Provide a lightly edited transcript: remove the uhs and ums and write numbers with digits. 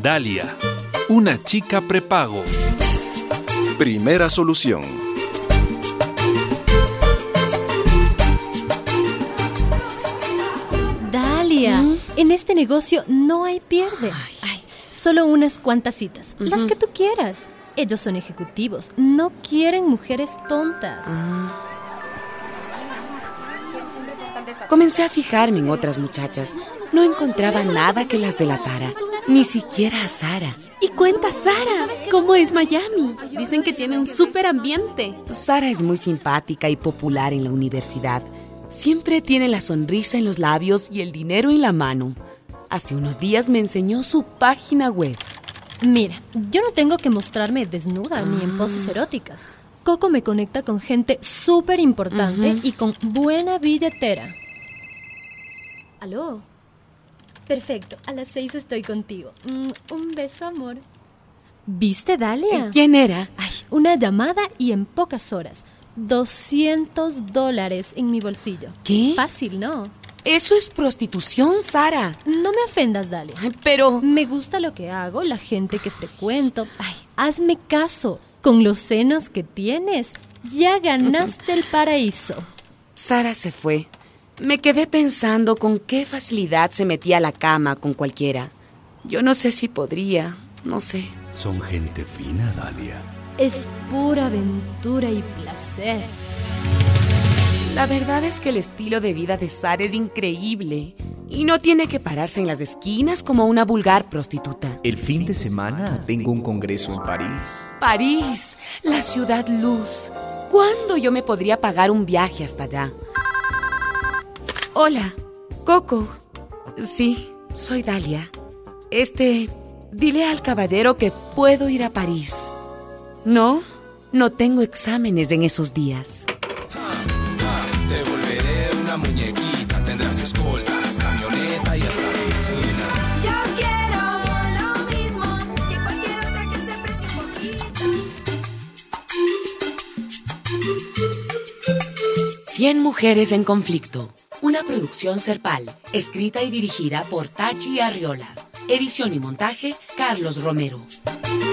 Dalia, una chica prepago. Primera solución. Dalia, en este negocio no hay pierde. Solo unas cuantas citas, las que tú quieras. Ellos son ejecutivos, no quieren mujeres tontas. Comencé a fijarme en otras muchachas. No encontraba nada que las delatara, ni siquiera a Sara. Y cuenta Sara, ¿cómo es Miami? Dicen que tiene un súper ambiente. Sara es muy simpática y popular en la universidad. Siempre tiene la sonrisa en los labios y el dinero en la mano. Hace unos días me enseñó su página web. Mira, yo no tengo que mostrarme desnuda ni en poses eróticas. Coco me conecta con gente súper importante y con buena billetera. ¿Aló? Perfecto, a las 6 estoy contigo. Un beso, amor. ¿Viste, Dalia? ¿Quién era? Una llamada y en pocas horas. $200 en mi bolsillo. ¿Qué? Fácil, ¿no? Eso es prostitución, Sara. No me ofendas, Dalia. Pero... me gusta lo que hago, la gente que frecuento. Hazme caso. Con los senos que tienes, ya ganaste el paraíso. Sara se fue. Me quedé pensando con qué facilidad se metía a la cama con cualquiera. Yo no sé si podría, no sé. Son gente fina, Dalia. Es pura aventura y placer. La verdad es que el estilo de vida de Sara es increíble. Y no tiene que pararse en las esquinas como una vulgar prostituta. El fin de semana tengo un congreso en París. París, la ciudad luz. ¿Cuándo yo me podría pagar un viaje hasta allá? Hola, Coco. Sí, soy Dalia. Dile al caballero que puedo ir a París. No tengo exámenes en esos días. Te volveré una muñequita, tendrás escoltas, camioneta y hasta piscina. Yo quiero lo mismo que cualquier otra que se precie un poquito. 100 mujeres en conflicto. Una producción Serpal, escrita y dirigida por Tachi Arriola. Edición y montaje, Carlos Romero.